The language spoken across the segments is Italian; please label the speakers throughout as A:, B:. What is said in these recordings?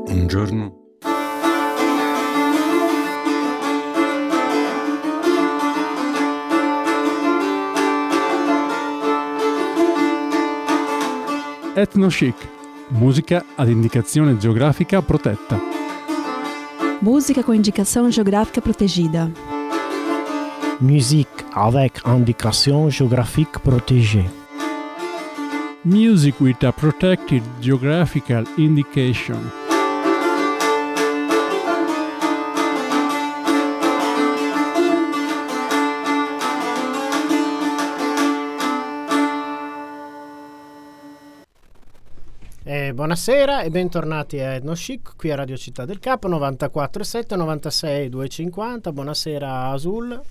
A: Un giorno
B: Ethno-chic, musica ad indicazione geografica protetta.
C: Música com indicação geográfica protegida.
D: Musique avec indication géographique protégée.
B: Music with a protected geographical indication.
E: Buonasera e bentornati a Ethno-chic qui a Radio Città del Capo 94.7 96 250. Buonasera Azul.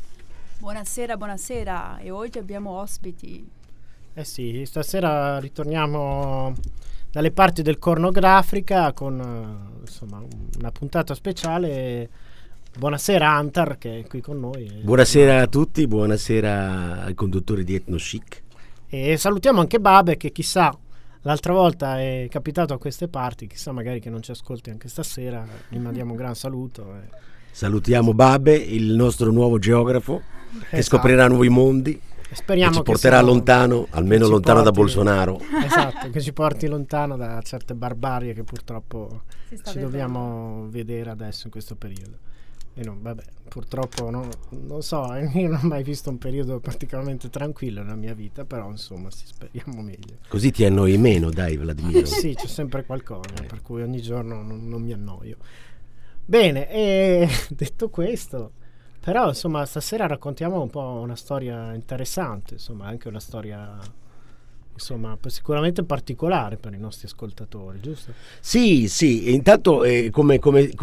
F: Buonasera e oggi abbiamo ospiti.
E: Sì, stasera ritorniamo dalle parti del Corno d'Africa con insomma una puntata speciale. Buonasera Antar che è qui con noi.
G: Buonasera a tutti, buonasera al conduttore di Ethno-chic.
E: E salutiamo anche Babe che chissà l'altra volta è capitato a queste parti, chissà magari che non ci ascolti anche stasera, gli mandiamo un gran saluto.
G: Salutiamo Babe, il nostro nuovo geografo, che scoprirà nuovi mondi.
E: Speriamo
G: che ci porterà lontano, almeno lontano da Bolsonaro.
E: Esatto, che ci porti lontano da certe barbarie che purtroppo ci dobbiamo vedere adesso in questo periodo. E no, vabbè, purtroppo non so, io non ho mai visto un periodo particolarmente tranquillo nella mia vita, però insomma speriamo meglio.
G: Così ti annoi meno, dai Vladimiro.
E: Sì, c'è sempre qualcosa, per cui ogni giorno non mi annoio. Bene, e detto questo, però insomma stasera raccontiamo un po' una storia interessante, insomma anche una storia insomma sicuramente particolare per i nostri ascoltatori, giusto?
G: Sì, intanto come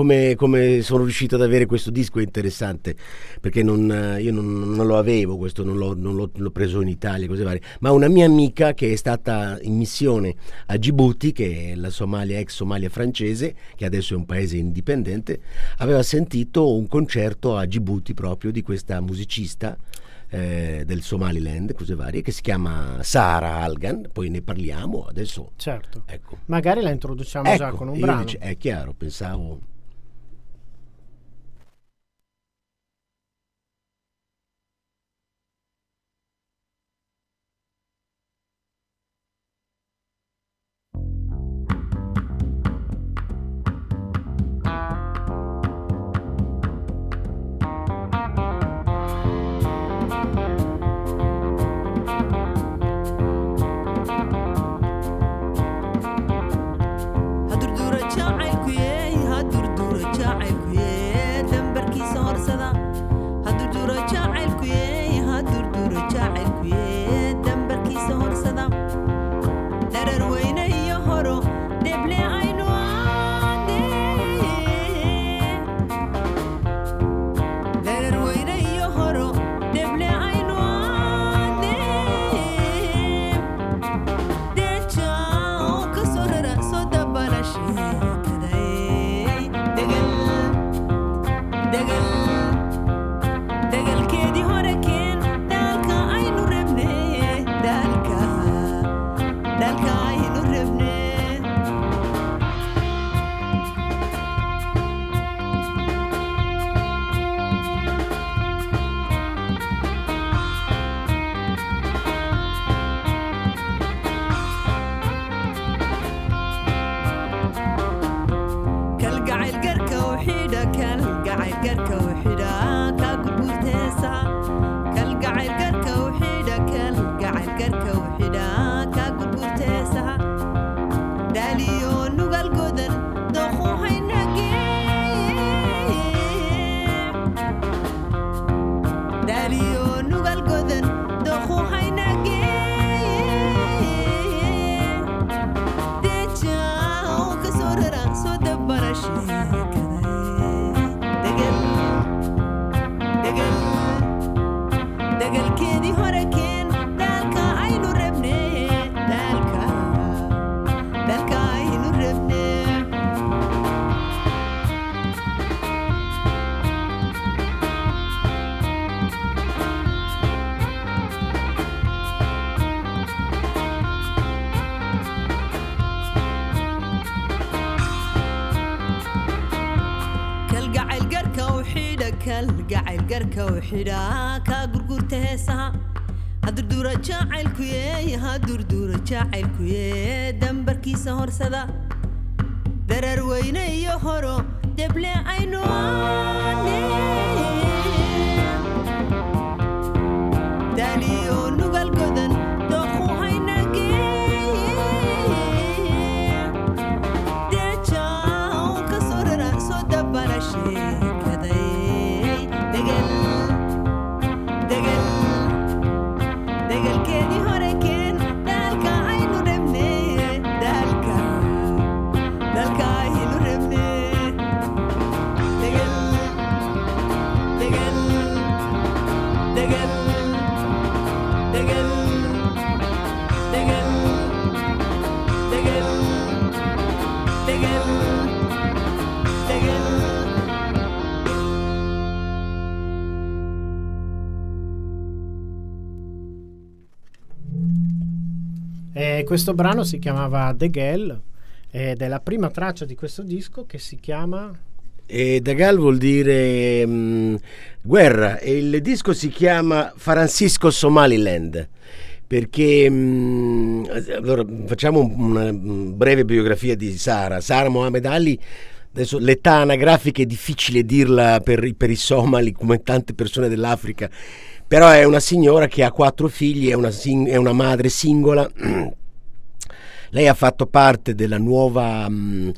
G: sono riuscito ad avere questo disco è interessante, perché io non lo avevo, questo non l'ho preso in Italia, cose varie, ma una mia amica che è stata in missione a Djibouti, che è la Somalia, ex Somalia francese, che adesso è un paese indipendente, aveva sentito un concerto a Djibouti proprio di questa musicista del Somaliland, cose varie, che si chiama Sara Algan. Poi ne parliamo adesso.
E: Certo,
G: ecco.
E: Magari la introduciamo già con un brano.
G: È chiaro, pensavo.
A: xidha kal gacayl garka u xidhaa kaa gurgurta heesaha hadurdura jacaylkuye dambarkiisa horsada darar weyne iyo horo deble aynu daliyo nugal godan dooqu haynagee deejaw ka soo rara soo dabala sheekaday degelkeedii hore keen daalka aynu rebne daalka aynu rebne
E: Questo brano si chiamava Degel ed è la prima traccia di questo disco che si chiama...
G: Degel vuol dire guerra, e il disco si chiama Francisco Somaliland, perché allora, facciamo una breve biografia di Sara Mohammed Ali. Adesso l'età anagrafica è difficile dirla per i somali, come tante persone dell'Africa, però è una signora che ha 4 figli, è una madre singola. Lei ha fatto parte della nuova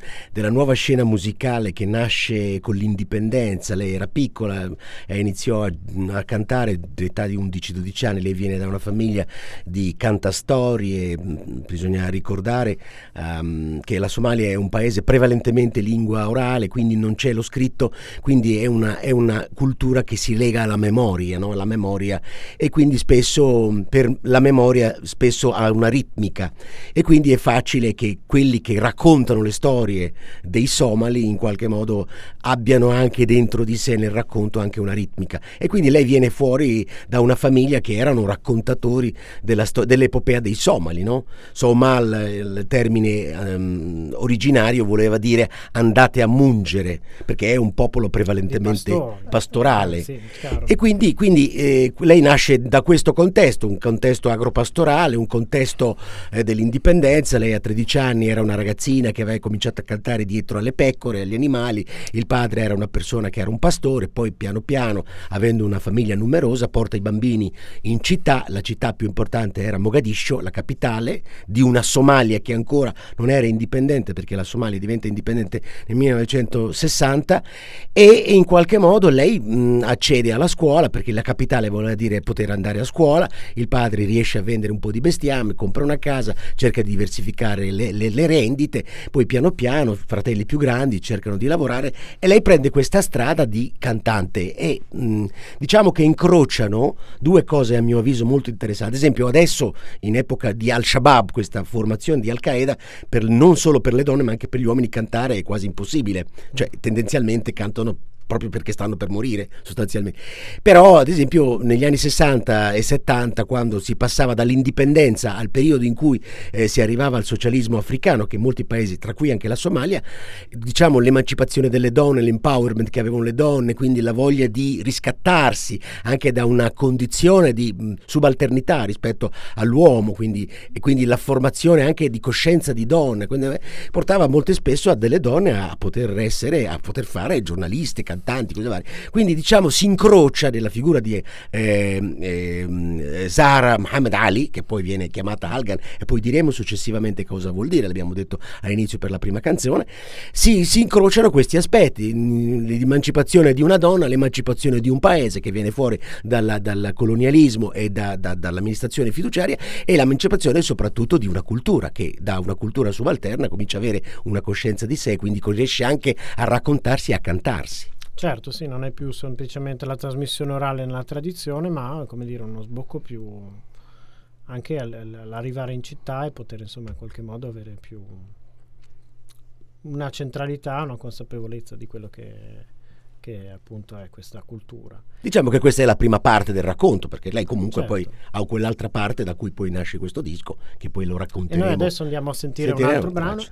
G: scena musicale che nasce con l'indipendenza. Lei era piccola e iniziò a cantare all'età di 11-12 anni. Lei viene da una famiglia di cantastorie. Bisogna ricordare che la Somalia è un paese prevalentemente lingua orale, quindi non c'è lo scritto, quindi è una cultura che si lega alla memoria, no? Alla memoria, e quindi spesso per la memoria spesso ha una ritmica, e quindi è facile che quelli che raccontano le storie dei somali in qualche modo abbiano anche dentro di sé nel racconto anche una ritmica, e quindi lei viene fuori da una famiglia che erano raccontatori dell'epopea dei somali, no? Somal, il termine originario voleva dire andate a mungere, perché è un popolo prevalentemente pastorale,
E: sì,
G: e quindi lei nasce da questo contesto, un contesto agropastorale, un contesto dell'indipendenza. Lei a 13 anni era una ragazzina che aveva cominciato a cantare dietro alle pecore, agli animali. Il padre era una persona che era un pastore, poi piano piano, avendo una famiglia numerosa, porta i bambini in città. La città più importante era Mogadiscio, la capitale di una Somalia che ancora non era indipendente, perché la Somalia diventa indipendente nel 1960, e in qualche modo lei accede alla scuola, perché la capitale voleva dire poter andare a scuola. Il padre riesce a vendere un po' di bestiame, compra una casa, cerca di diversificare le rendite, poi piano piano fratelli più grandi cercano di lavorare e lei prende questa strada di cantante, e diciamo che incrociano due cose a mio avviso molto interessanti. Ad esempio adesso in epoca di Al-Shabaab, questa formazione di Al-Qaeda, non solo per le donne ma anche per gli uomini cantare è quasi impossibile, cioè tendenzialmente cantano proprio perché stanno per morire sostanzialmente. Però ad esempio negli anni 60 e 70, quando si passava dall'indipendenza al periodo in cui si arrivava al socialismo africano, che in molti paesi, tra cui anche la Somalia, diciamo l'emancipazione delle donne, l'empowerment che avevano le donne, quindi la voglia di riscattarsi anche da una condizione di subalternità rispetto all'uomo, quindi la formazione anche di coscienza di donne, quindi portava molto spesso a delle donne a poter fare giornaliste, cantanti, cose varie. Quindi diciamo si incrocia nella figura di Sara Mohammed Ali, che poi viene chiamata Algan, e poi diremo successivamente cosa vuol dire, l'abbiamo detto all'inizio per la prima canzone. Si incrociano questi aspetti: l'emancipazione di una donna, l'emancipazione di un paese che viene fuori dal colonialismo e dall'amministrazione fiduciaria, e l'emancipazione soprattutto di una cultura che da una cultura subalterna comincia a avere una coscienza di sé, quindi riesce anche a raccontarsi e a cantarsi.
E: Certo, sì, non è più semplicemente la trasmissione orale nella tradizione, ma come dire uno sbocco più anche all'arrivare in città e poter insomma in qualche modo avere più una centralità, una consapevolezza di quello che appunto è questa cultura.
G: Diciamo che questa è la prima parte del racconto, perché lei comunque
E: certo.
G: Poi ha quell'altra parte da cui poi nasce questo disco, che poi lo racconteremo.
E: E noi adesso andiamo a sentire un altro brano.
G: Traccia.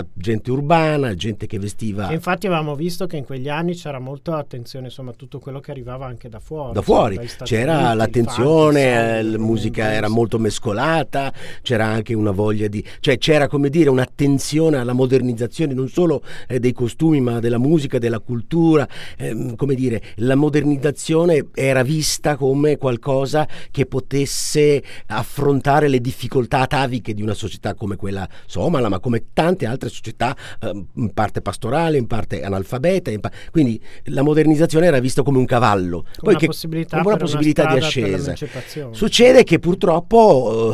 G: c'era gente urbana, gente che vestiva...
E: E infatti avevamo visto che in quegli anni c'era molta attenzione, insomma, a tutto quello che arrivava anche da fuori.
G: Da fuori
E: dagli Stati
G: c'era
E: Uniti,
G: l'attenzione,
E: il
G: la
E: funk,
G: musica era molto mescolata, c'era anche una voglia di... cioè c'era, come dire, un'attenzione alla modernizzazione non solo dei costumi, ma della musica, della cultura. Come dire, la modernizzazione era vista come qualcosa che potesse affrontare le difficoltà ataviche di una società come quella somala, ma come tante altre società, in parte pastorale, in parte analfabeta, quindi la modernizzazione era vista come un cavallo,
E: come
G: poi
E: una possibilità
G: di ascesa.
E: Per
G: Succede che purtroppo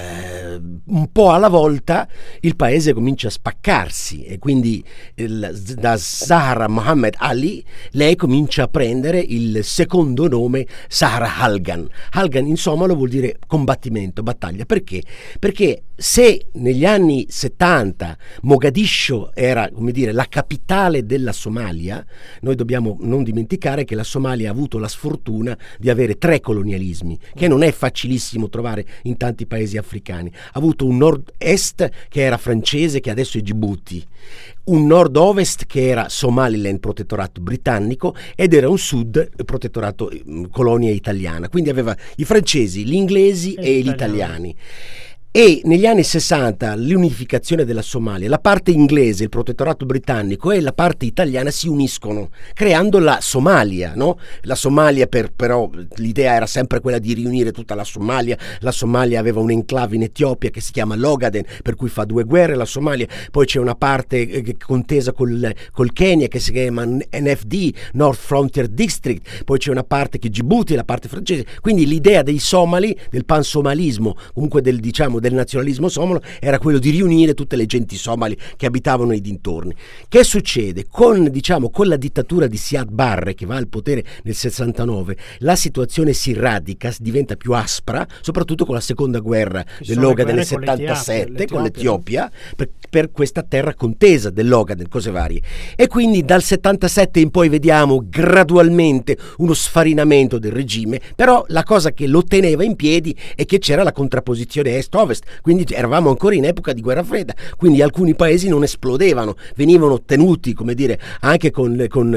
G: un po' alla volta il paese comincia a spaccarsi e quindi da Zahra Mohammed Ali lei comincia a prendere il secondo nome Zahra Halgan. Halgan in somalo vuol dire combattimento, battaglia. Perché? Perché se negli anni 70 Mogadiscio era, come dire, la capitale della Somalia, noi dobbiamo non dimenticare che la Somalia ha avuto la sfortuna di avere 3 colonialismi, che non è facilissimo trovare in tanti paesi africani. Ha avuto un nord-est che era francese, che adesso è Djibouti, un nord-ovest che era Somaliland, protettorato britannico, ed era un sud, protettorato colonia italiana. Quindi aveva i francesi, gli inglesi e gli italiani. E negli anni 60 l'unificazione della Somalia, la parte inglese, il protettorato britannico, e la parte italiana si uniscono, creando la Somalia, no? La Somalia però l'idea era sempre quella di riunire tutta la Somalia. La Somalia aveva un'enclave in Etiopia che si chiama L'Ogaden, per cui fa 2 guerre la Somalia. Poi c'è una parte contesa col Kenya che si chiama NFD, North Frontier District. Poi c'è una parte che Djibouti, la parte francese. Quindi l'idea dei somali, del pansomalismo, comunque del nazionalismo somalo, era quello di riunire tutte le genti somali che abitavano nei dintorni. Che succede? Con la dittatura di Siad Barre, che va al potere nel 69, la situazione si radica, diventa più aspra, soprattutto con la seconda guerra dell'Ogaden del 77 con l'Etiopia, per questa terra contesa dell'Ogaden, cose varie. E quindi dal 77 in poi vediamo gradualmente uno sfarinamento del regime, però la cosa che lo teneva in piedi è che c'era la contrapposizione est-ovest. Quindi eravamo ancora in epoca di guerra fredda, quindi alcuni paesi non esplodevano, venivano tenuti, come dire, anche con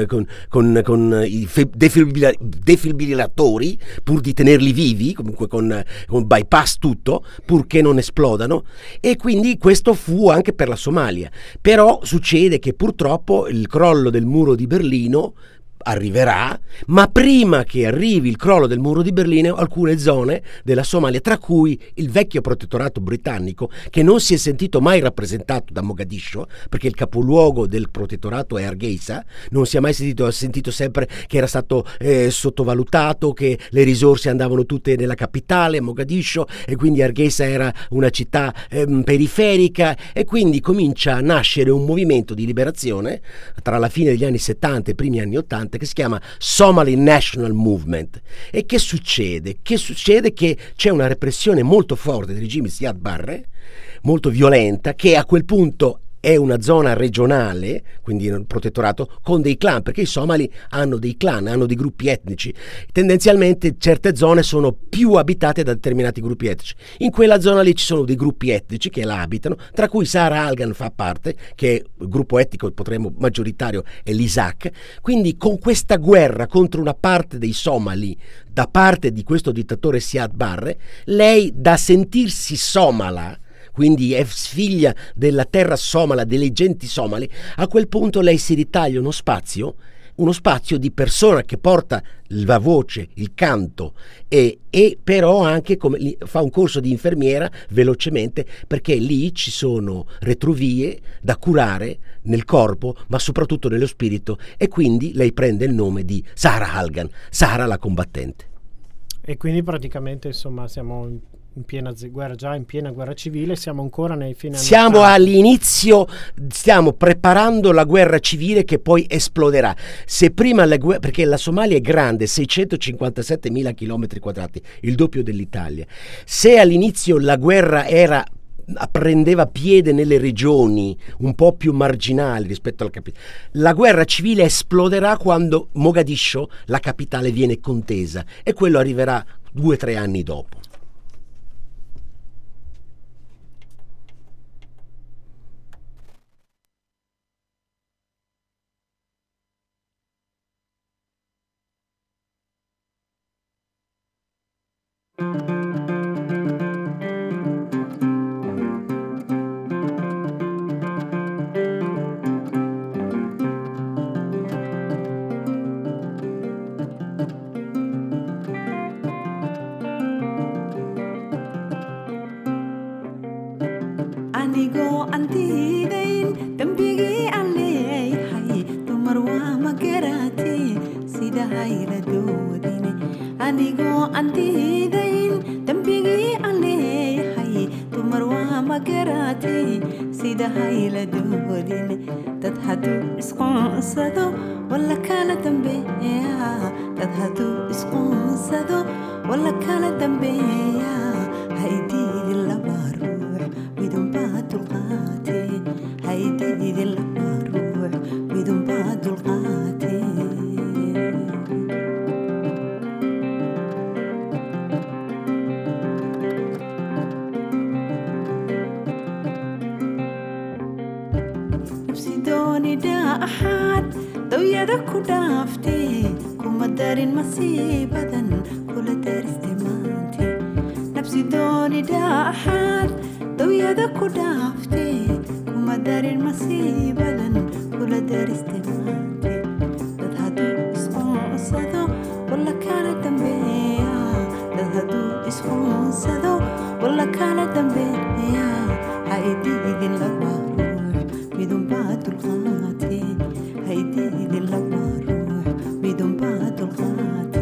G: i defibrillatori, pur di tenerli vivi, comunque con bypass tutto, purché non esplodano. E quindi questo fu anche per la Somalia. Però succede che purtroppo il crollo del muro di Berlino arriverà, ma prima che arrivi il crollo del muro di Berlino, alcune zone della Somalia, tra cui il vecchio protettorato britannico, che non si è sentito mai rappresentato da Mogadiscio, perché il capoluogo del protettorato è Hargeisa, non si è mai sentito, ha sentito sempre che era stato sottovalutato, che le risorse andavano tutte nella capitale, Mogadiscio, e quindi Hargeisa era una città periferica, e quindi comincia a nascere un movimento di liberazione tra la fine degli anni 70 e i primi anni 80 che si chiama Somali National Movement. E che succede? Che succede che c'è una repressione molto forte del regime Siad Barre, molto violenta, che a quel punto è una zona regionale, quindi un protettorato, con dei clan, perché i somali hanno dei clan, hanno dei gruppi etnici. Tendenzialmente certe zone sono più abitate da determinati gruppi etnici. In quella zona lì ci sono dei gruppi etnici che la abitano, tra cui Zahra Halgan fa parte, che è il gruppo etnico, potremmo maggioritario, è l'Isaac. Quindi con questa guerra contro una parte dei somali da parte di questo dittatore Siad Barre, lei, da sentirsi somala, quindi è figlia della terra somala, delle genti somali, a quel punto lei si ritaglia uno spazio di persona che porta la voce, il canto, e però anche fa un corso di infermiera velocemente, perché lì ci sono retrovie da curare nel corpo, ma soprattutto nello spirito, e quindi lei prende il nome di Zahra Halgan, Zahra la combattente.
E: E quindi praticamente, insomma, siamo in piena guerra civile, siamo ancora nei fine anni.
G: Siamo all'inizio, stiamo preparando la guerra civile che poi esploderà. Se prima perché la Somalia è grande, 657.000 chilometri quadrati, il doppio dell'Italia. Se all'inizio la guerra prendeva piede nelle regioni un po' più marginali rispetto al capitale, la guerra civile esploderà quando Mogadiscio, la capitale, viene contesa, e quello arriverà 2 o 3 anni dopo.
A: garatay sida hayla doodine anigoo aan diidayn dembigii aan leeyahay dumar waa ma garatay sida hayla doodine dad hadduu isqoonsado walla kala dambeeya dad hadduu isqoonsado walla kala dambeeya haydiidi laba ruux midunbaa dulqaate haydiidi laba ruux midunbaa dulqaate nafsidoonida axaad dawyada ku dhaaftee kuma darin masiibadan kula dariste maante nafsidoonida axaad dawyada ku dhaaftee kuma darin masiibadan kula dariste maante dad hadduu isqoonsado walla kala dambeeya dad hadduu isqoonsado walla kala dambeeya haydiidin laba ruux midunbaa dulqaate haydiidin laba ruux midunbaa dulqaate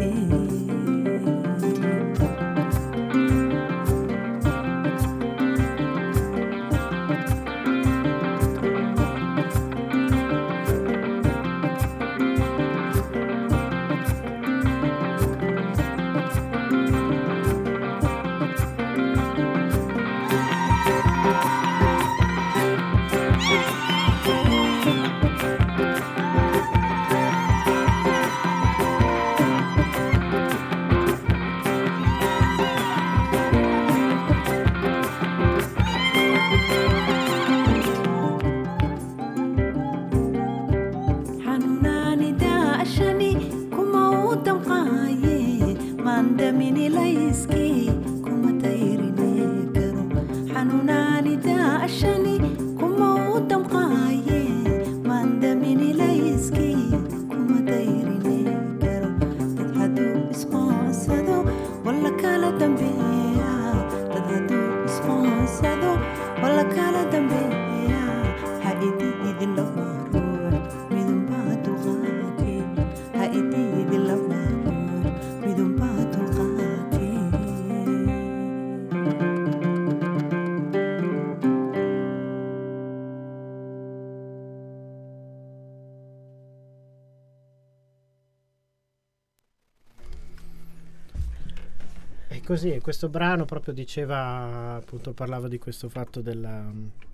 E: Così, questo brano proprio diceva, appunto parlava di questo fatto della...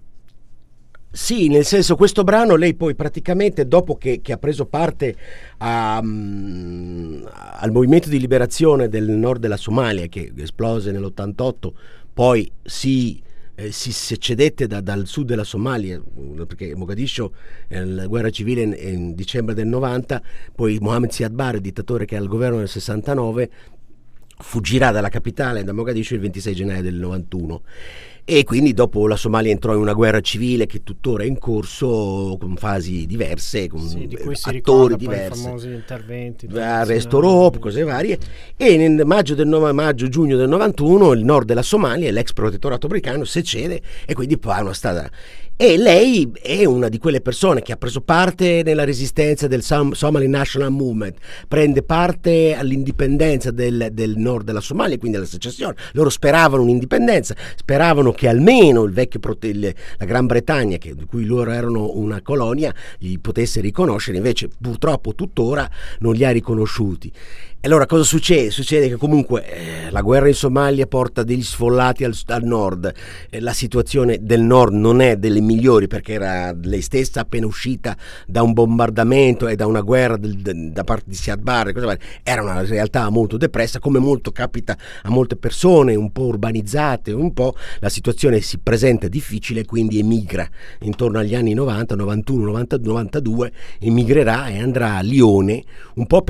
G: Sì, nel senso, questo brano lei poi praticamente dopo che ha preso parte al movimento di liberazione del nord della Somalia, che esplose nell'88, poi si cedette dal sud della Somalia, perché Mogadiscio la guerra civile in dicembre del 90, poi Mohamed Siad Barre, il dittatore che è al governo nel 69, fuggirà dalla capitale, da Mogadiscio, il 26 gennaio del 91, e quindi dopo la Somalia entrò in una guerra civile che tuttora è in corso, con fasi diverse, con
E: di cui si
G: attori
E: diversi,
G: diversi,
E: i famosi interventi,
G: arresto Rope, cose varie, e nel maggio-giugno del 91 il nord della Somalia, l'ex protettorato britannico, secede e quindi fa una strada. E lei è una di quelle persone che ha preso parte nella resistenza del Somali National Movement, prende parte all'indipendenza del nord della Somalia, quindi alla secessione. Loro speravano un'indipendenza, speravano che almeno la Gran Bretagna, di cui loro erano una colonia, gli potesse riconoscere, invece purtroppo tuttora non li ha riconosciuti. E allora cosa succede? Succede che comunque la guerra in Somalia porta degli sfollati al nord, la situazione del nord non è delle migliori, perché era lei stessa appena uscita da un bombardamento e da una guerra da parte di Siad Barre, era una realtà molto depressa, come molto capita a molte persone un po' urbanizzate, un po' la situazione si presenta difficile, quindi emigra intorno agli anni 90, 91, 92, emigrerà e andrà a Lione un po' per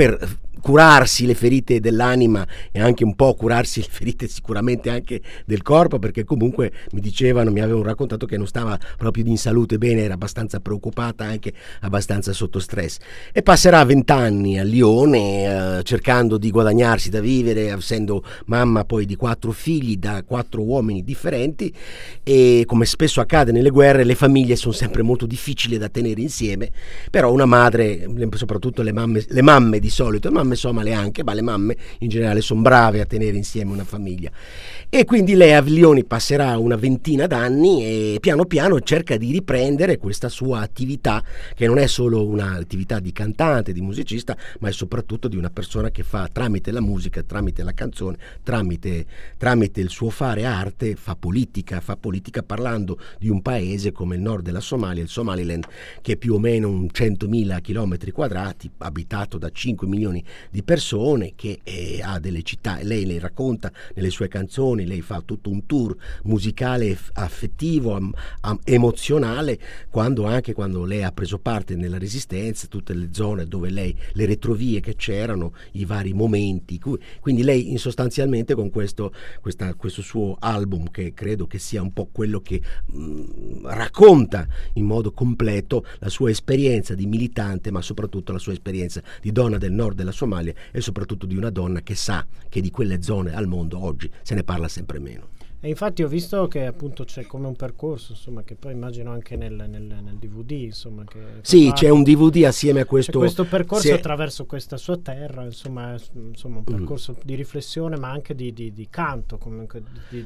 G: curarsi le ferite dell'anima e anche un po' curarsi le ferite sicuramente anche del corpo, perché comunque mi avevano raccontato che non stava proprio in salute bene, era abbastanza preoccupata, anche abbastanza sotto stress, e passerà 20 anni a Lione cercando di guadagnarsi da vivere, essendo mamma poi di 4 figli da 4 uomini differenti, e come spesso accade nelle guerre le famiglie sono sempre molto difficili da tenere insieme, però una madre, soprattutto le mamme di solito, mamme somale anche, ma le mamme in generale sono brave a tenere insieme una famiglia, e quindi lei a Lione passerà una ventina d'anni e piano piano cerca di riprendere questa sua attività, che non è solo un'attività di cantante, di musicista, ma è soprattutto di una persona che fa, tramite la musica, tramite la canzone, tramite il suo fare arte, fa politica parlando di un paese come il nord della Somalia, il Somaliland, che è più o meno un 100.000 chilometri quadrati, abitato da 5 milioni di persone, che ha delle città. Lei le racconta nelle sue canzoni, lei fa tutto un tour musicale affettivo, emozionale, anche quando lei ha preso parte nella resistenza, tutte le zone dove lei, le retrovie che c'erano, i vari momenti, quindi lei sostanzialmente con questo suo album, che credo che sia un po' quello che racconta in modo completo la sua esperienza di militante, ma soprattutto la sua esperienza di donna del nord della Somalia, e soprattutto di una donna che sa che di quelle zone al mondo oggi se ne parla sempre meno.
E: E infatti ho visto che appunto c'è come un percorso, insomma, che poi immagino anche nel DVD, insomma, che
G: sì, c'è un DVD assieme a questo.
E: C'è questo percorso attraverso questa sua terra, insomma un percorso di riflessione, ma anche di canto, comunque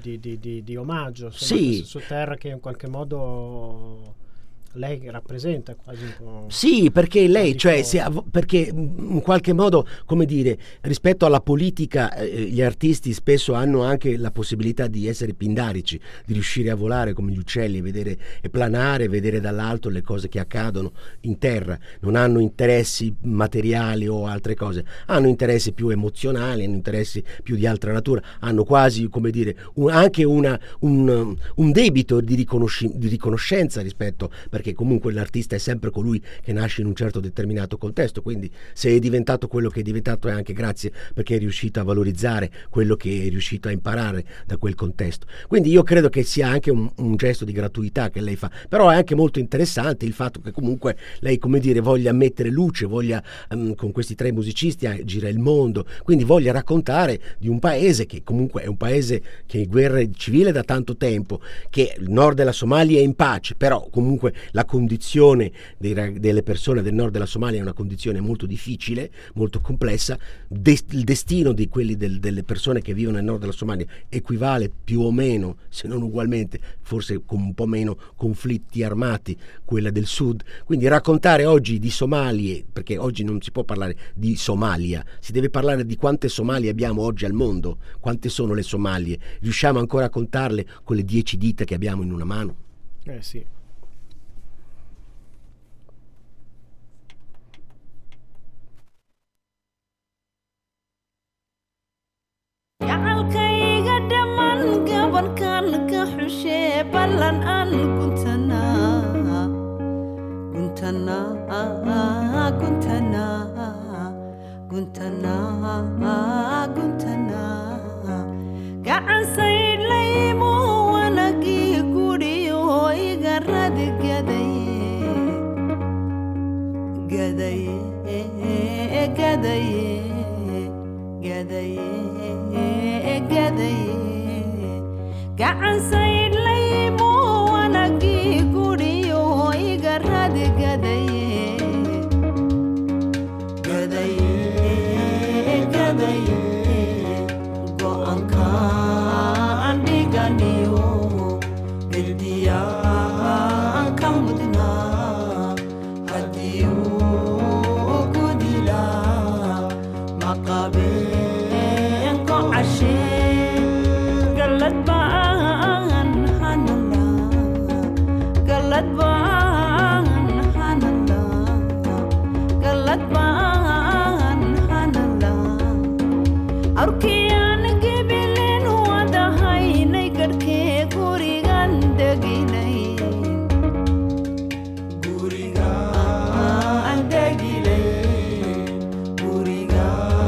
E: di omaggio, insomma,
G: sì,
E: questa sua terra che in qualche modo lei rappresenta quasi un po'.
G: Sì, perché lei, perché in qualche modo, come dire, rispetto alla politica, gli artisti spesso hanno anche la possibilità di essere pindarici, di riuscire a volare come gli uccelli, vedere e planare, vedere dall'alto le cose che accadono in terra. Non hanno interessi materiali o altre cose, hanno interessi più emozionali, hanno interessi più di altra natura, hanno quasi, come dire, anche un debito di riconoscenza rispetto, perché comunque l'artista è sempre colui che nasce in un certo determinato contesto, quindi se è diventato quello che è diventato è anche grazie perché è riuscito a valorizzare quello che è riuscito a imparare da quel contesto. Quindi io credo che sia anche un gesto di gratuità che lei fa, però è anche molto interessante il fatto che comunque lei, come dire, voglia mettere luce, voglia con questi 3 musicisti gira il mondo, quindi voglia raccontare di un paese che comunque è un paese che è in guerra civile da tanto tempo, che il nord della Somalia è in pace, però comunque la condizione delle persone del nord della Somalia è una condizione molto difficile, molto complessa. Il destino di quelli delle persone che vivono nel nord della Somalia equivale più o meno, se non ugualmente, forse con un po' meno conflitti armati, quella del sud. Quindi raccontare oggi di Somalie, perché oggi non si può parlare di Somalia, si deve parlare di quante Somalie abbiamo oggi al mondo, quante sono le Somalie, riusciamo ancora a contarle con le 10 dita che abbiamo in una mano?
E: Sì.
A: gacalkayga dhammaan gabalkan ka xushee ballan aan guntana gacan saydhlaymo wanagii gudhiyo iga radi gacan saydhlaymo wanagii gudhiyo iga radi go'aankaan dhiganiyo gediyaan ka mudnaa haddii uu gudilaa maqabeen ko cashee galad baan hanala arkiyaan gibilin wadahaynay garhkee gurigan deginay gurigaan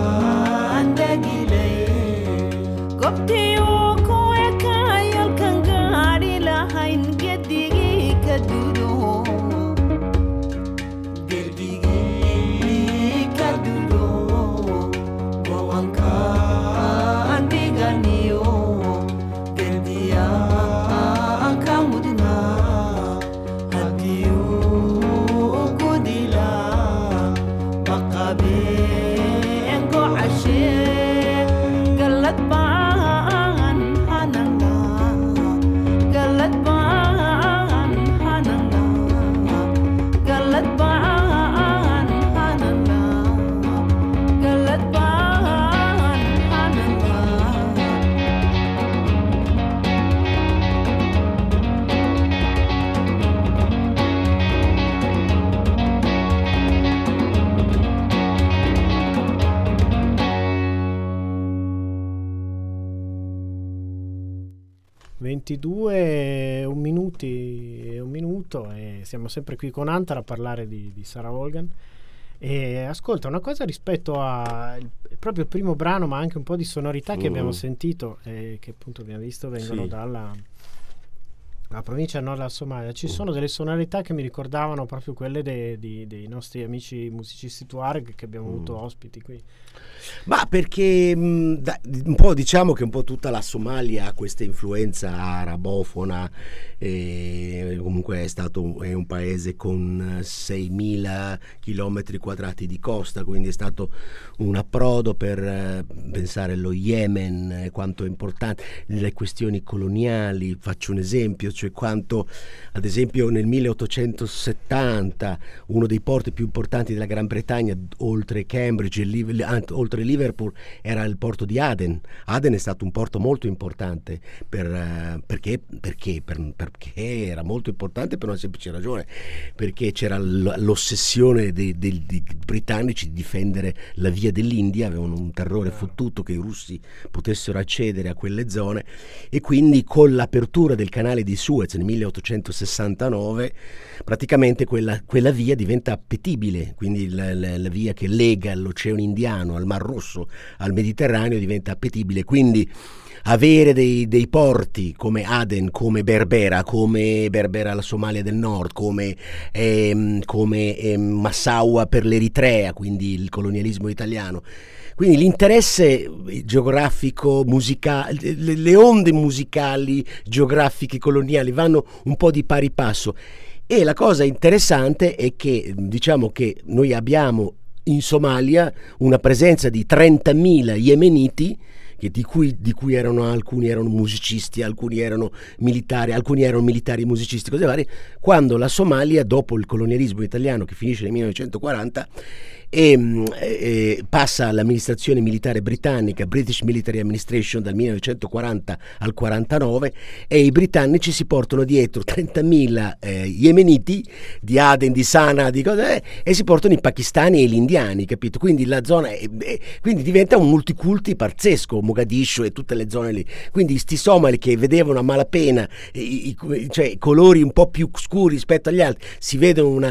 E: 22 un minuto e siamo sempre qui con Antar a parlare di Sarah Vaughan. E ascolta una cosa rispetto a proprio il primo brano, ma anche un po' di sonorità che abbiamo sentito e che appunto abbiamo visto vengono dalla provincia del Nord della Somalia. Ci sono delle sonorità che mi ricordavano proprio quelle dei nostri amici musicisti Tuareg che abbiamo avuto ospiti qui.
G: Ma perché un po' diciamo che un po' tutta la Somalia ha questa influenza arabofona, comunque è un paese con 6.000 chilometri quadrati di costa, quindi è stato un approdo per pensare allo Yemen, quanto è importante, le questioni coloniali. Faccio un esempio, cioè quanto ad esempio nel 1870 uno dei porti più importanti della Gran Bretagna, oltre Cambridge oltre Liverpool, era il porto di Aden. Aden è stato un porto molto importante perché era molto importante per una semplice ragione, perché c'era l'ossessione dei britannici di difendere la via dell'India, avevano un terrore fottuto che i russi potessero accedere a quelle zone, e quindi con l'apertura del canale di Suez nel 1869 praticamente quella via diventa appetibile, quindi la via che lega l'Oceano Indiano al Mar Rosso al Mediterraneo diventa appetibile, quindi avere dei porti come Aden, come Berbera la Somalia del Nord, come Massaua per l'Eritrea, quindi il colonialismo italiano. Quindi l'interesse geografico, musicale, le onde musicali, geografiche, coloniali vanno un po' di pari passo. E la cosa interessante è che diciamo che noi abbiamo in Somalia una presenza di 30.000 yemeniti, di cui alcuni erano musicisti, alcuni erano militari musicisti, cose varie, quando la Somalia, dopo il colonialismo italiano che finisce nel 1940 e passa all'amministrazione militare britannica, British Military Administration, dal 1940 al 49, e i britannici si portano dietro 30.000 yemeniti di Aden, di Sana, di cose, e si portano i pakistani e gli indiani, capito? Quindi la zona quindi diventa un multiculti pazzesco, Mogadiscio e tutte le zone lì. Quindi sti somali che vedevano a malapena cioè colori un po' più scuri rispetto agli altri, si vedono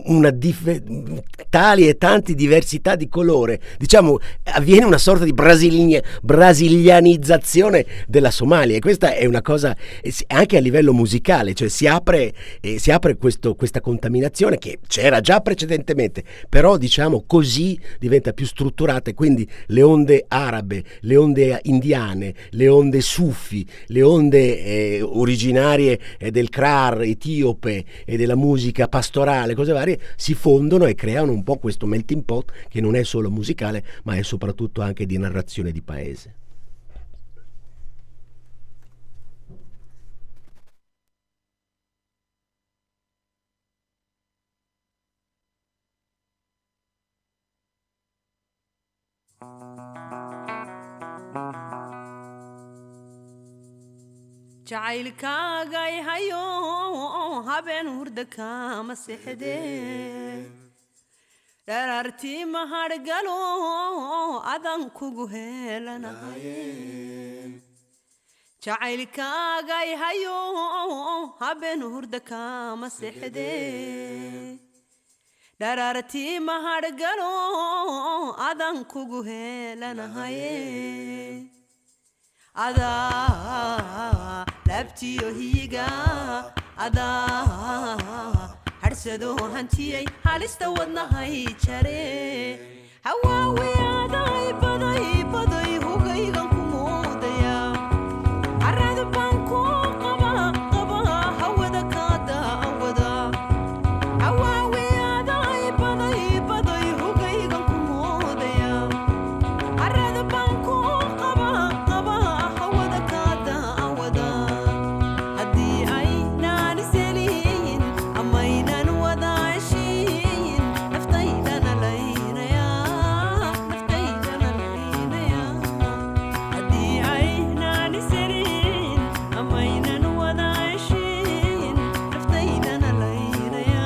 G: tali e tanti diversità di colore, diciamo avviene una sorta di brasilianizzazione della Somalia, e questa è una cosa anche a livello musicale, cioè si apre questa contaminazione che c'era già precedentemente, però diciamo così diventa più strutturata, e quindi le onde arabe, le onde indiane, le onde sufi, le onde originarie del Krar etiope e della musica pastorale, cose varie, si fondono e creano un po' questo melting pot che non è solo musicale, ma è soprattutto anche di narrazione di paese.
A: jacaylkaaga ihayo habeen hurda kama sexdee dharartii mahadhgalo adan kugu heelanahaye jacaylkaaga ihayo habeen hurda kama sexdee dharartii mahadhgalo adan kugu heelanahaye adaa labtiyo hiiga adaa harsado hantiyay halista wadnahay jare hawaawiyaday baday hugaygan ku moodaya carrada baan ku qaba hawada ka daawada hawaawiyaday baday hugaygan ku moodaya carrada baan ku qaba hawada ka daawada haddii aynaan iseliyin amaynan wadaashiyin naftaydana laynaya haddii aynaan iseliyin amaynan wadaashiyin naftaydana laynaya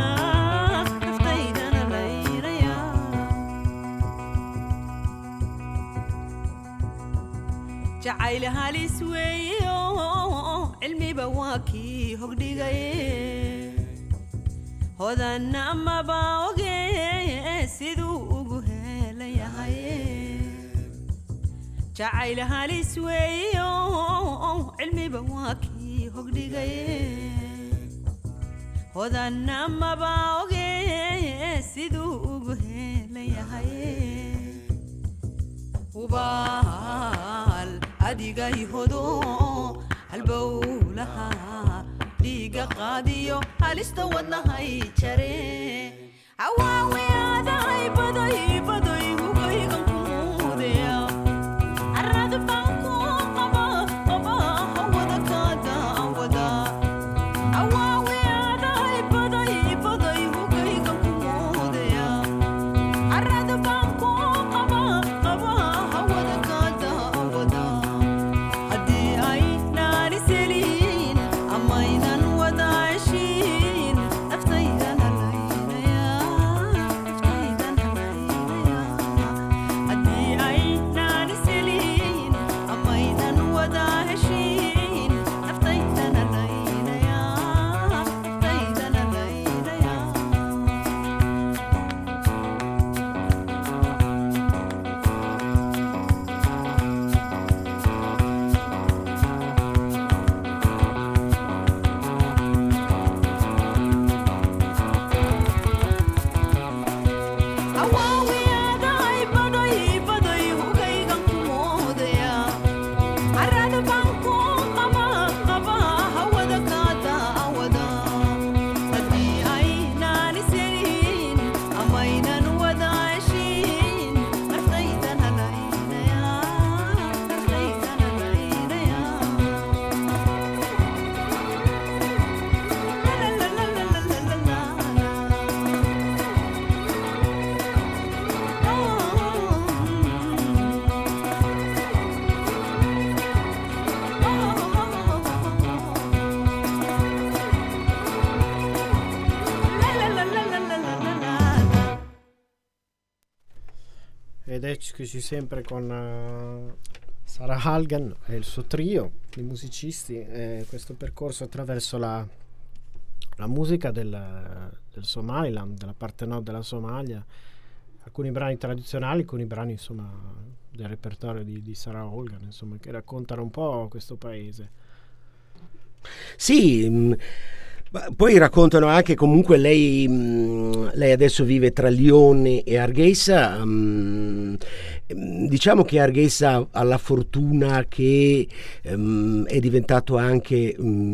A: jacayl halis weeyo cilmiba waa kii hogdhigaye hodanna maba oge siduu ugu helayahaye jacayl halis weeyo cilmiba waa kii hogdhigaye hodanna maba oge siduu ugu helayahaye ubaal adigay hodo halbowlaha dhiiga qaadiyo halista wadnahay jare awaawiyaadahay baday baday hugaygan kumuudaya arad baan ku qaba qaba hawada ka daawada awaawiyaadahay baday baday hugaygan kumuudaya arad baan ku qaba qaba hawada ka daawada haddii ay naani selin amaynan wadaashin naftaydana laynaya naftaydana laynaya haddii ay naani selin amaynan wadaashin naftaydana laynaya naftaydana laynaya awaawiyaadahay baday baday hugaygan kumuudaya arad baan ku qaba qaba hawada ka daawada haddii ay naani selin amaynan wadaashin naftaydana laynaya naftaydana laynaya
E: Ed eccoci sempre con Sarah Halgan e il suo trio di musicisti, questo percorso attraverso la musica del Somaliland, della parte nord della Somalia, alcuni brani tradizionali, alcuni brani insomma del repertorio di Sarah Halgan, insomma, che raccontano un po' questo paese.
G: Sì, poi raccontano anche comunque lei adesso vive tra Lione e Hargeisa. Diciamo che Hargeisa ha la fortuna che è diventato anche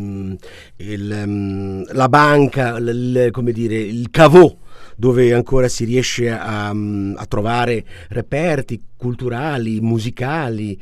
G: la banca, come dire, il caveau, dove ancora si riesce a trovare reperti culturali, musicali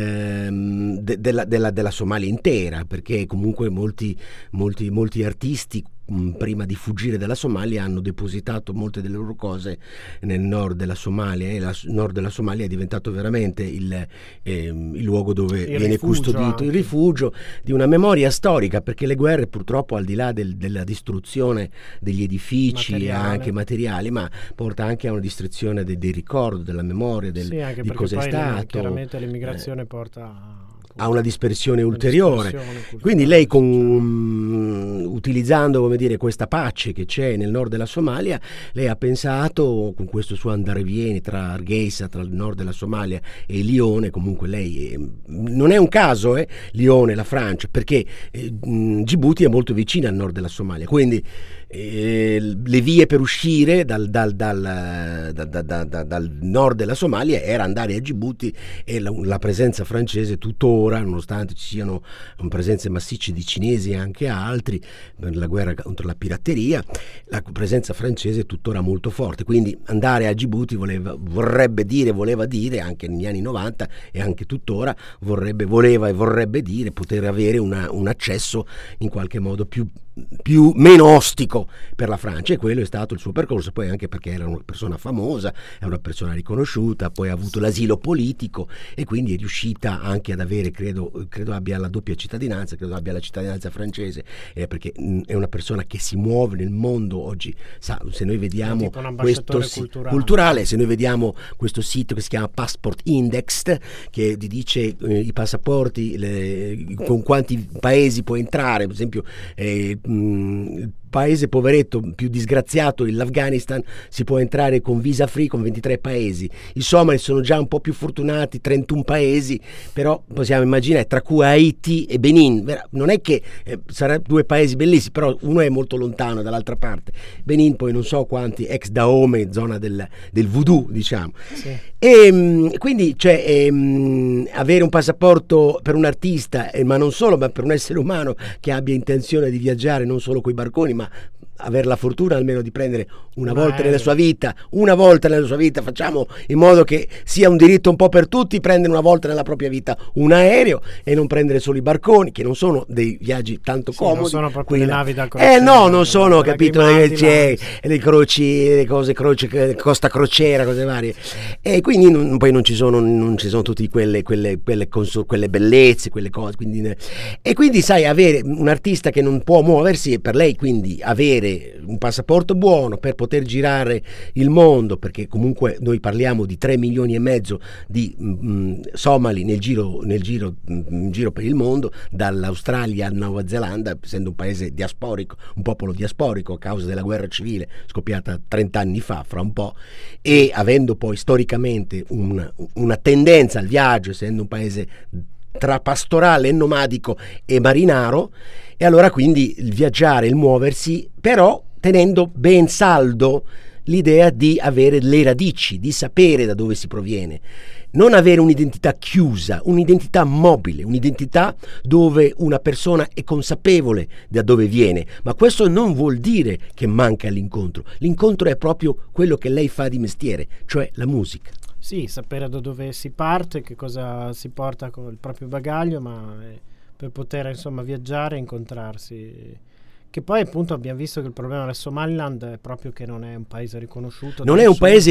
G: della Somalia intera, perché comunque molti artisti prima di fuggire dalla Somalia hanno depositato molte delle loro cose nel nord della Somalia, e il nord della Somalia è diventato veramente il luogo dove viene custodito anche il rifugio di una memoria storica, perché le guerre purtroppo, al di là della distruzione degli edifici anche materiali, ma porta anche a una distruzione del ricordo, della memoria, di cosa è stato.
E: Chiaramente l'immigrazione porta
G: a una dispersione ulteriore. Quindi lei, utilizzando, come dire, questa pace che c'è nel nord della Somalia, lei ha pensato, con questo suo andare e vieni tra Hargeisa, tra il nord della Somalia e Lione, comunque lei non è un caso, Lione, la Francia, perché Djibouti è molto vicina al nord della Somalia, quindi le vie per uscire dal nord della Somalia era andare a Djibouti, e la presenza francese tuttora, nonostante ci siano presenze massicce di cinesi e anche altri per la guerra contro la pirateria, la presenza francese è tuttora molto forte, quindi andare a Djibouti voleva dire anche negli anni 90, e anche tuttora voleva e vorrebbe dire poter avere un accesso in qualche modo più meno ostico per la Francia, e quello è stato il suo percorso. Poi anche perché era una persona famosa, è una persona riconosciuta, poi ha avuto l'asilo politico e quindi è riuscita anche ad avere, credo abbia la doppia cittadinanza, credo abbia la cittadinanza francese, perché è una persona che si muove nel mondo oggi. Se noi vediamo questo culturale, se noi vediamo questo sito che si chiama Passport Index, che ti dice i passaporti, con quanti paesi può entrare, per esempio il paese poveretto più disgraziato, l'Afghanistan, si può entrare con visa free con 23 paesi. I somali sono già un po' più fortunati, 31 paesi, però possiamo immaginare, tra cui Haiti e Benin. Non è che saranno due paesi bellissimi, però uno è molto lontano dall'altra parte. Benin poi non so quanti, ex Dahomey, zona del voodoo, diciamo. Sì. E quindi avere un passaporto per un artista, ma non solo, ma per un essere umano che abbia intenzione di viaggiare non solo coi barconi, ma avere la fortuna almeno di prendere una volta nella sua vita, facciamo in modo che sia un diritto un po' per tutti prendere una volta nella propria vita un aereo e non prendere solo i barconi, che non sono dei viaggi tanto comodi. Non sono proprio le navi da crociera. No, non sono, capito, le croci, le cose costa crociera, cose varie. E quindi poi non ci sono tutte quelle bellezze, quelle cose, quindi sai, avere un artista che non può muoversi, e per lei quindi avere un passaporto buono per poter girare il mondo, perché comunque noi parliamo di 3 milioni e mezzo di somali nel giro per il mondo, dall'Australia al Nuova Zelanda, essendo un paese diasporico, un popolo diasporico a causa della guerra civile scoppiata 30 anni fa, fra un po', e avendo poi storicamente una tendenza al viaggio, essendo un paese tra pastorale e nomadico e marinaro, e allora quindi il viaggiare, il muoversi, però tenendo ben saldo l'idea di avere le radici, di sapere da dove si proviene, non avere un'identità chiusa, un'identità mobile, un'identità dove una persona è consapevole da dove viene, ma questo non vuol dire che manca l'incontro. L'incontro è proprio quello che lei fa di mestiere, cioè la musica.
E: Sì, sapere da dove si parte, che cosa si porta con il proprio bagaglio, ma per poter insomma viaggiare e incontrarsi. Che poi appunto abbiamo visto che il problema del Somaliland è proprio che non è un paese riconosciuto.
G: Non è un paese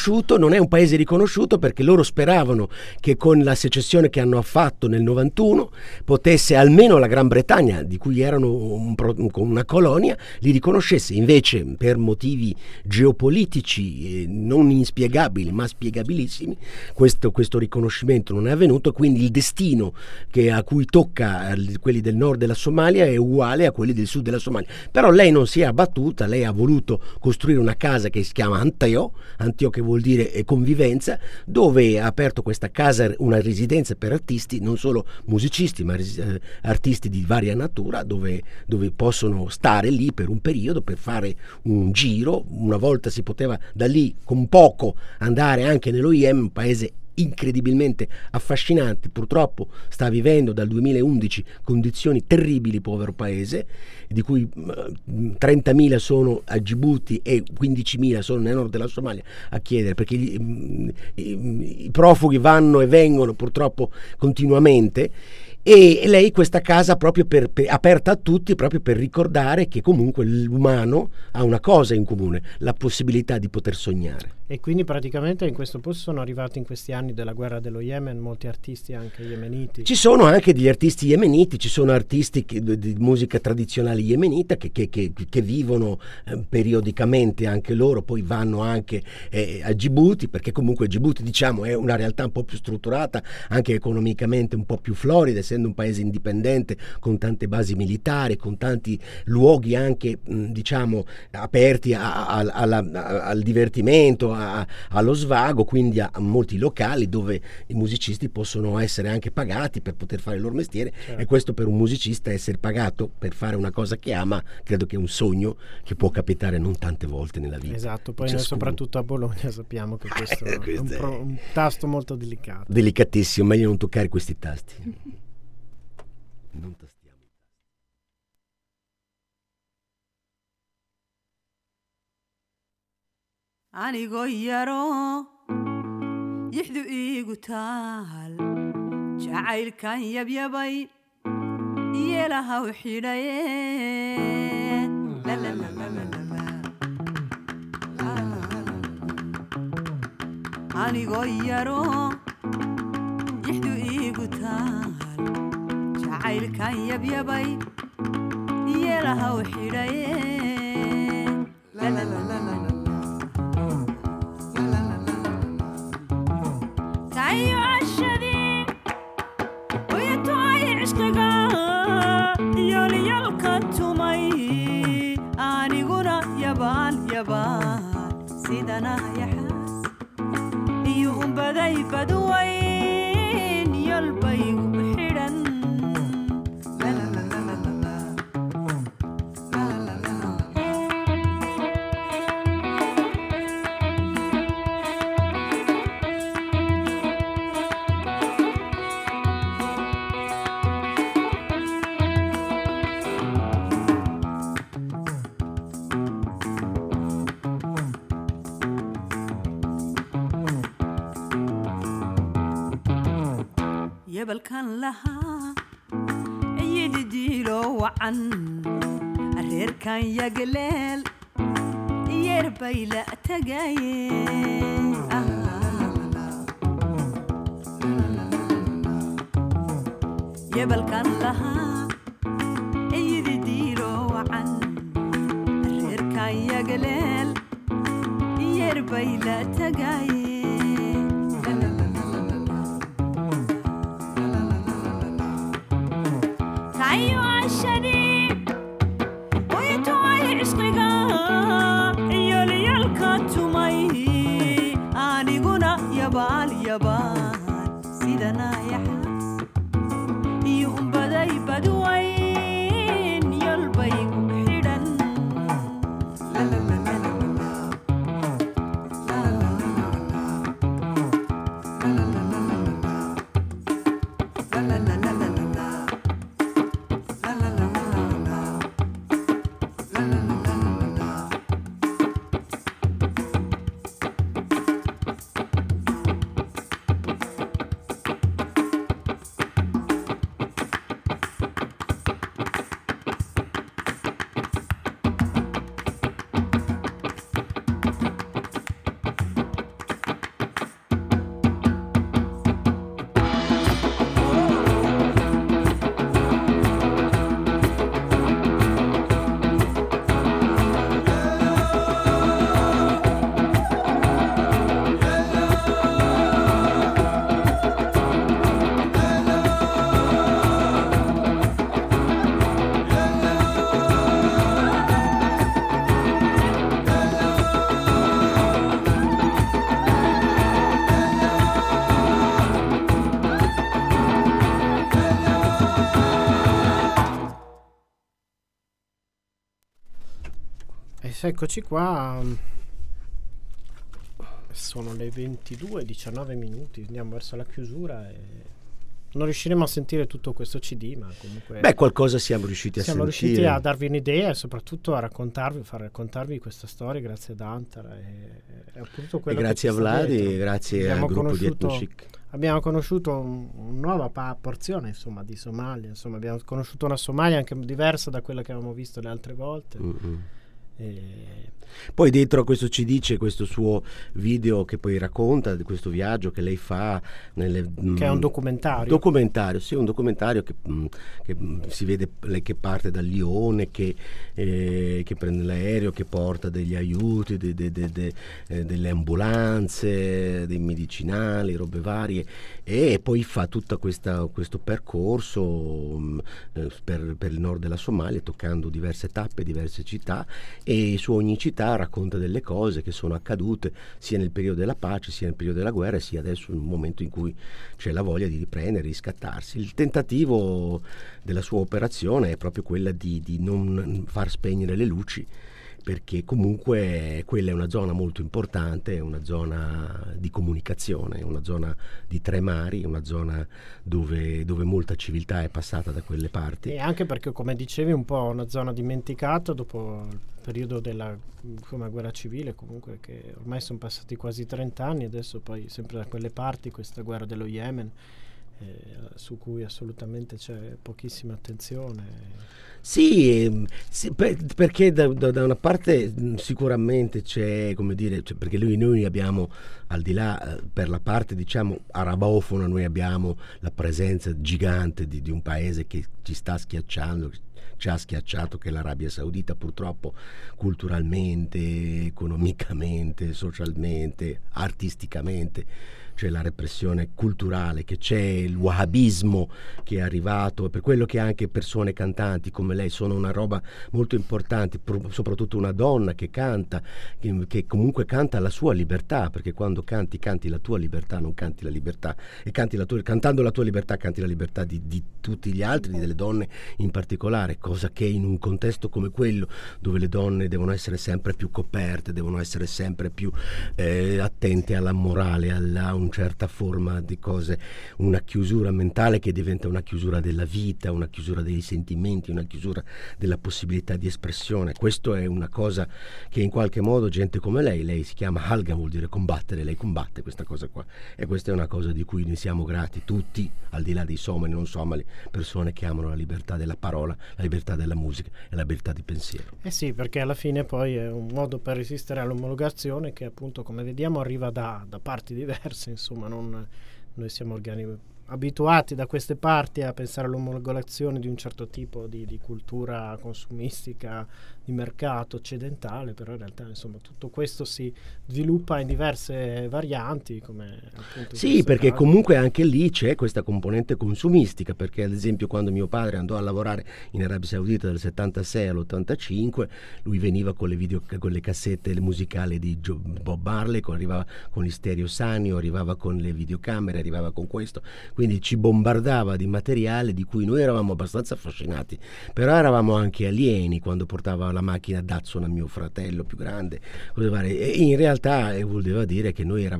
G: riconosciuto perché loro speravano che con la secessione che hanno fatto nel 91 potesse almeno la Gran Bretagna, di cui erano una colonia, li riconoscesse. Invece per motivi geopolitici non inspiegabili ma spiegabilissimi questo riconoscimento non è avvenuto, quindi il destino a cui tocca quelli del nord della Somalia è uguale a quelli del sud della Somalia. Però lei non si è abbattuta, lei ha voluto costruire una casa che si chiama Antio che vuol dire convivenza, dove ha aperto questa casa, una residenza per artisti, non solo musicisti ma artisti di varia natura, dove possono stare lì per un periodo, per fare un giro. Una volta si poteva da lì con poco andare anche nell'OIM, un paese incredibilmente affascinante. Purtroppo sta vivendo dal 2011 condizioni terribili, povero paese, di cui 30.000 sono a Djibouti e 15.000 sono nel nord della Somalia a chiedere, perché i profughi vanno e vengono purtroppo continuamente. E lei questa casa proprio aperta a tutti, proprio per ricordare che comunque l'umano ha una cosa in comune, la possibilità di poter sognare.
E: E quindi praticamente in questo posto sono arrivati in questi anni della guerra dello Yemen molti artisti anche yemeniti.
G: Ci sono anche degli artisti yemeniti, ci sono artisti di musica tradizionale yemenita che vivono periodicamente anche loro, poi vanno anche a Djibouti, perché comunque Djibouti, diciamo, è una realtà un po' più strutturata, anche economicamente un po' più florida, essendo un paese indipendente con tante basi militari, con tanti luoghi anche diciamo aperti al divertimento, allo svago, quindi a molti locali dove i musicisti possono essere anche pagati per poter fare il loro mestiere. Certo. E questo, per un musicista, essere pagato per fare una cosa che ama, credo che è un sogno che può capitare non tante volte nella vita.
E: Esatto, poi noi soprattutto a Bologna sappiamo che questo è un tasto molto delicato.
G: Delicatissimo, meglio non toccare questi tasti. Non tastiamo.
A: anigoo yaro yixdu iigu taal jacaylkan yabyabay yeelahaw xidhaye anigoo yaro ixdu iigu taal jacaylkan yabyabay yeelahaw xidhaye kayo cashadii uyatoay cishqiga yolyalka tumay aniguna yabaal yabaal sidana yaxaas iyo umbaday badwayn yolbaygu xidhan yabalkan lahaa yididiilo wacan reerkan yagaleel yeerbay la tagaye yabalkan lahaa yididiilo wacan reerkan yagaleel yeerbay la tagaye kayo cashadii uyatoay cishqiga yolyalka tumay aniguna yabaal yabaal sidana yaxaas iyo umbaday badwayn yolbaygu xidhan
E: Eccoci qua, sono le 22:19 minuti, andiamo verso la chiusura e non riusciremo a sentire tutto questo CD, ma comunque
G: Beh, qualcosa siamo riusciti a
E: siamo
G: sentire.
E: riusciti a darvi un'idea e soprattutto a far raccontarvi questa storia grazie ad Antara e appunto
G: E
E: quello
G: grazie a
E: che ci sta
G: Vladi,
E: dietro.
G: grazie
E: Abbiamo
G: al gruppo di
E: conosciuto-
G: Etnochic.
E: Abbiamo conosciuto una nuova porzione insomma di Somalia, insomma abbiamo conosciuto una Somalia anche diversa da quella che avevamo visto le altre volte.
G: Mm-mm.
E: E
G: Poi dentro a questo CD c'è questo suo video che poi racconta di questo viaggio che lei fa
E: che è un documentario.
G: Sì, un documentario che si vede lei che parte dal Lione, che prende l'aereo, che porta degli aiuti, delle ambulanze, dei medicinali, robe varie, e poi fa tutto questo percorso per il nord della Somalia, toccando diverse tappe, diverse città, e su ogni città racconta delle cose che sono accadute sia nel periodo della pace, sia nel periodo della guerra, sia adesso nel momento in cui c'è la voglia di riprendere, riscattarsi. Il tentativo della sua operazione è proprio quella di non far spegnere le luci, perché comunque quella è una zona molto importante, è una zona di comunicazione, è una zona di tre mari, è una zona dove molta civiltà è passata da quelle parti.
E: E anche perché, come dicevi, un po' una zona dimenticata dopo il periodo della guerra civile, comunque, che ormai sono passati quasi 30 anni, adesso poi sempre da quelle parti questa guerra dello Yemen, su cui assolutamente c'è pochissima attenzione.
G: Sì, perché da una parte sicuramente c'è, come dire, perché noi abbiamo, al di là, per la parte diciamo arabofona, noi abbiamo la presenza gigante di un paese che ci sta schiacciando, ci ha schiacciato, che è l'Arabia Saudita, purtroppo culturalmente, economicamente, socialmente, artisticamente. C'è la repressione culturale che c'è, il wahhabismo che è arrivato, per quello che anche persone cantanti come lei sono una roba molto importante, soprattutto una donna che canta, che comunque canta la sua libertà, perché quando canti la tua libertà, non canti la libertà, e cantando la tua libertà canti la libertà di tutti gli altri, delle donne in particolare, cosa che in un contesto come quello, dove le donne devono essere sempre più coperte, devono essere sempre più attente alla morale, a una certa forma di cose, una chiusura mentale che diventa una chiusura della vita, una chiusura dei sentimenti, una chiusura della possibilità di espressione. Questo è una cosa che in qualche modo gente come lei si chiama Halgan, vuol dire combattere, lei combatte questa cosa qua, e questa è una cosa di cui ne siamo grati tutti, al di là dei somali, non somali, persone che amano la libertà della parola, la libertà della musica e la libertà di pensiero.
E: Sì, perché alla fine poi è un modo per resistere all'omologazione che appunto, come vediamo, arriva da parti diverse. Insomma, noi siamo abituati da queste parti a pensare all'omologazione di un certo tipo di cultura consumistica, di mercato occidentale, però in realtà insomma tutto questo si sviluppa in diverse varianti, come appunto
G: sì, perché comunque anche lì c'è questa componente consumistica, perché ad esempio quando mio padre andò a lavorare in Arabia Saudita dal 76 all'85, lui veniva con le cassette musicali di Bob Marley, arrivava con gli stereo Sanio, arrivava con le videocamere, arrivava con questo, quindi ci bombardava di materiale di cui noi eravamo abbastanza affascinati, però eravamo anche alieni quando portava la macchina Datsun a mio fratello più grande, e in realtà voleva dire che noi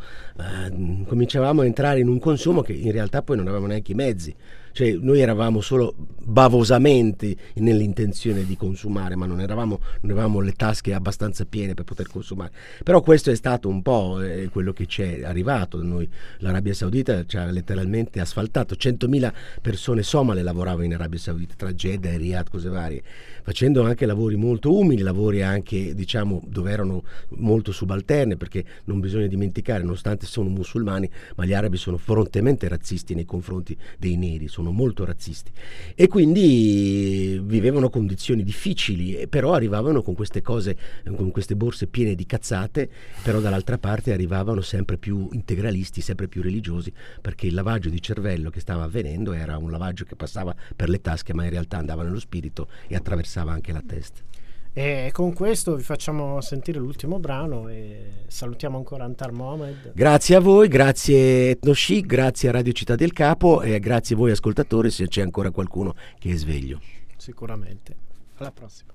G: cominciavamo a entrare in un consumo che in realtà poi non avevamo neanche i mezzi. Cioè noi eravamo solo bavosamente nell'intenzione di consumare, ma non avevamo le tasche abbastanza piene per poter consumare. Però questo è stato un po' quello che ci è arrivato da noi. L'Arabia Saudita ci ha letteralmente asfaltato. 100.000 persone somale lavoravano in Arabia Saudita, tra Jeddah e Riyadh, cose varie, facendo anche lavori molto umili, lavori anche diciamo dove erano molto subalterne, perché non bisogna dimenticare, nonostante sono musulmani, ma gli arabi sono fortemente razzisti nei confronti dei neri, sono molto razzisti, e quindi vivevano condizioni difficili, però arrivavano con queste cose, con queste borse piene di cazzate, però dall'altra parte arrivavano sempre più integralisti, sempre più religiosi, perché il lavaggio di cervello che stava avvenendo era un lavaggio che passava per le tasche, ma in realtà andava nello spirito e attraversava anche la testa.
E: E con questo vi facciamo sentire l'ultimo brano e salutiamo ancora Antar Mohamed.
G: Grazie a voi, grazie Etnoscic, grazie a Radio Città del Capo e grazie a voi ascoltatori, se c'è ancora qualcuno che è sveglio.
E: Sicuramente. Alla prossima.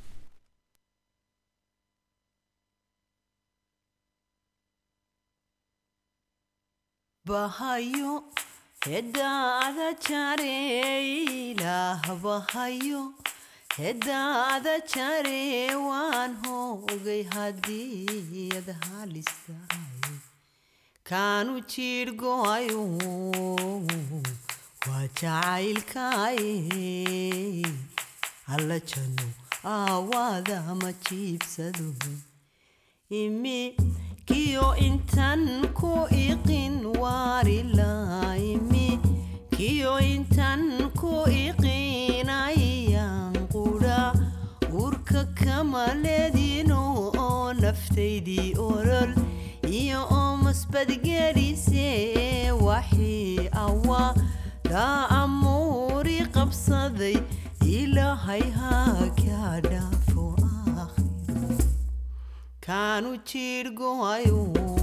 A: Bahayo hedada chareila bahayo hedada chare waan hoogay hadiyad halistaay kaanu jiirgoayo waa jacaylkaaye alla jano aawaada ma jiibsado imi kiyo intan ku iqin waarila imi kiyo intan ku iqinayaan qudha urka kamaledino oo naftaydii olol iyo oo masbadgerise waxii awa daa amuuri qabsaday ilaahay haa kaa dhaafo kaanu jiirgoayo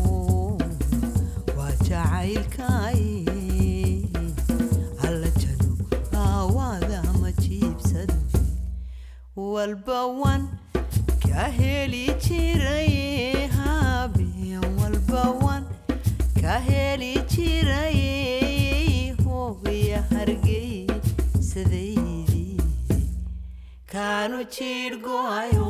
A: waa jacaylkaaye alla jano aawaada ma jiibsado walba wan ka heli jiraye habeen walba wan ka heli jiraye hooya hargeysadeydii kaanu jiirgoayo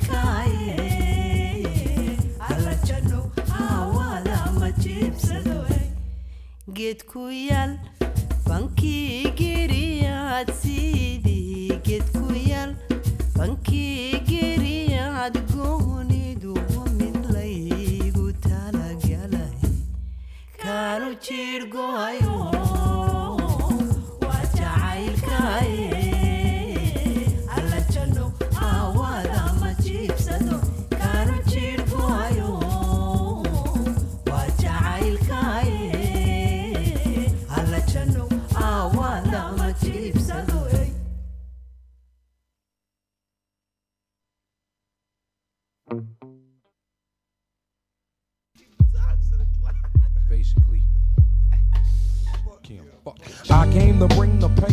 A: jacaylkaaye alla jano aawaada ma jiibsado geed ku yaal bankii geriyaad sidii geed ku yaal bankii geriyaad goonidu mid laygu talagalay kaanu jiirgoayo waa jacaylkaye alla janno aawada ma jiibsado kaanu jiirgoayo waa jacaylkaye alla janno aawada ma jiibsado
H: Basically, I came to bring the pain.